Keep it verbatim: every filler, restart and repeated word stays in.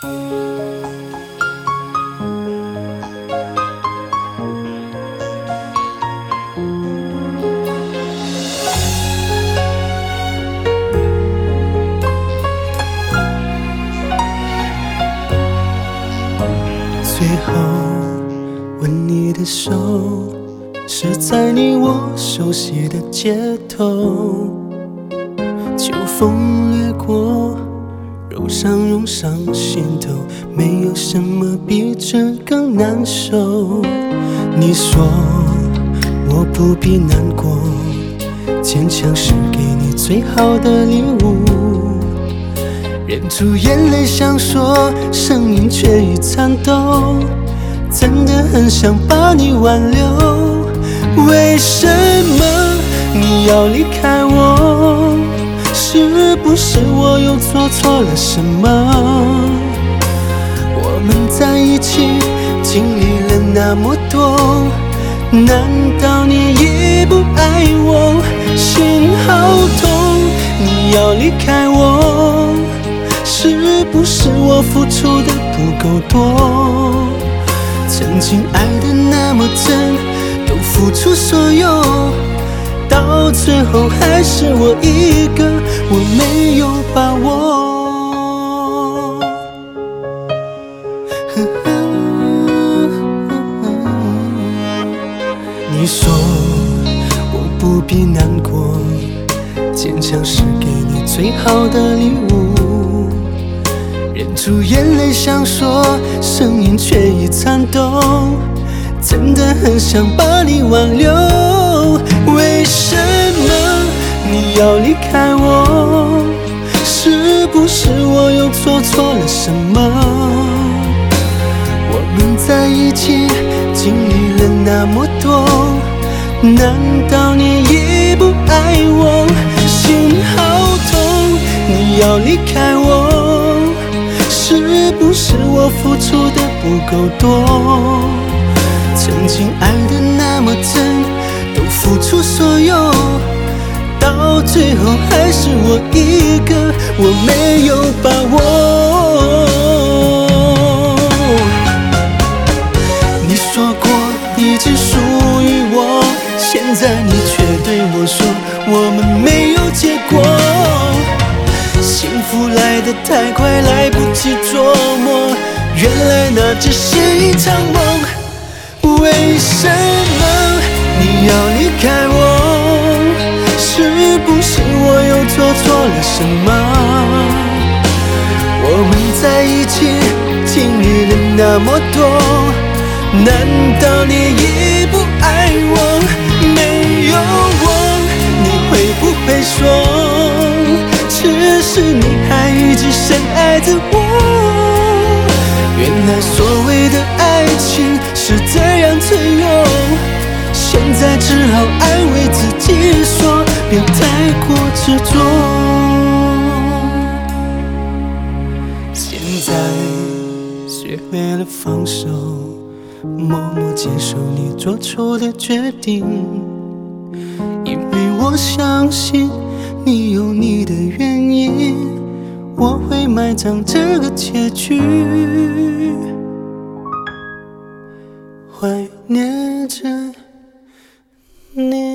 最后吻你的手，是在你我熟悉的街头，秋风掠过，肉上涌上心头，没有什么比这更难受。你说我不必难过，坚强是给你最好的礼物，忍住眼泪想说，声音却已颤抖，真的很想把你挽留。为什么你要离开我？是不是我又做错了什么？我们在一起经历了那么多，难道你已不爱我？心好痛，你要离开我，是不是我付出的不够多？曾经爱的那么真，都付出所有，到最后还是我一个，我没有把握。你说我不必难过，坚强是给你最好的礼物，忍住眼泪想说，声音却已颤抖，真的很想把你挽留。为什么你要离开我？是不是我又做错了什么？我们在一起经历了那么多，难道你已不爱我？心好痛，你要离开我，是不是我付出的不够多？曾经爱的那么真，都付出所有，到最后还是我一个，我没有把握。你说过一直属于我，现在你却对我说我们没有结果。幸福来得太快，来不及琢磨，原来那只是一场梦。为什么你要离开我？是不是我又做错了什么？我们在一起经历了那么多，难道你已不爱我？没有我，你会不会说，只是你还一直深爱着我？原来所谓的爱情是这样脆弱，现在只好安慰自己说，别太过执着。现在学会了放手，默默接受你做出的决定，因为我相信你有你的原因，我会埋葬这个结局，怀念着你。